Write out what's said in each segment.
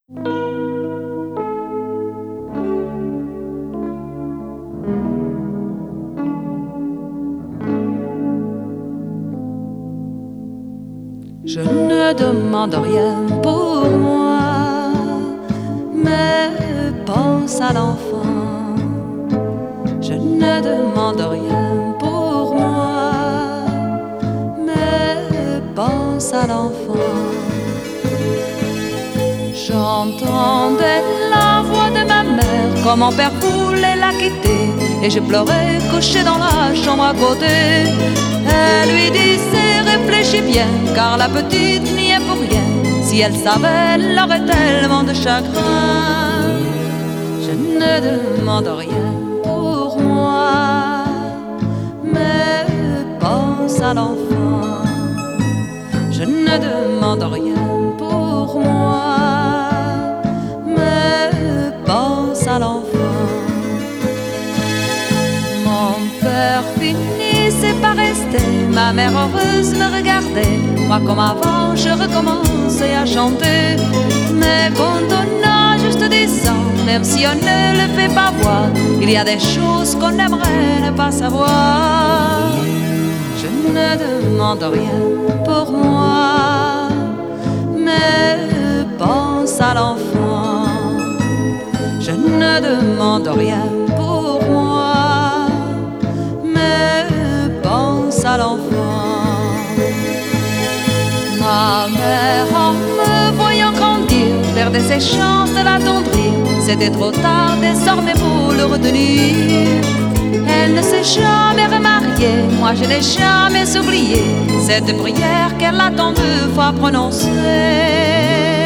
Je ne demande rien pour moi, mais pense à l'enfant. Je ne demande rien pour moi, mais pense à l'enfant. J'entendais la voix de ma mère quand mon père voulait la quitter, et je pleurais couché dans la chambre à côté. Elle lui disait réfléchis bien, car la petite n'y est pour rien. Si elle savait, elle aurait tellement de chagrin. Je ne demande rien pour moi, mais pense à l'enfant. Je ne demande rien pour moi, mais pense à l'enfant. Mon père finissait par rester, ma mère heureuse me regardait. Moi comme avant je recommençais à chanter. Mais quand on a juste 10 ans, même si on ne le fait pas voir, il y a des choses qu'on aimerait ne pas savoir. Je ne demande rien pour moi, mais pense à l'enfant. Je ne demande rien pour moi, mais pense à l'enfant. Ma mère, en me voyant grandir, perdait ses chances de l'attendrir. C'était trop tard désormais pour le retenir. Elle ne s'est jamais remariée, moi je n'ai jamais oublié cette prière qu'elle a tant de fois prononcée.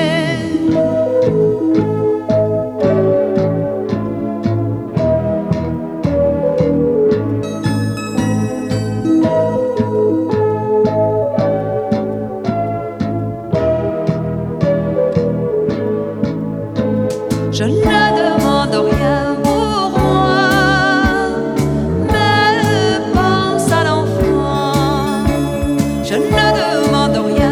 Je ne demande rien pour moi, mais pense à l'enfant. Je ne demande rien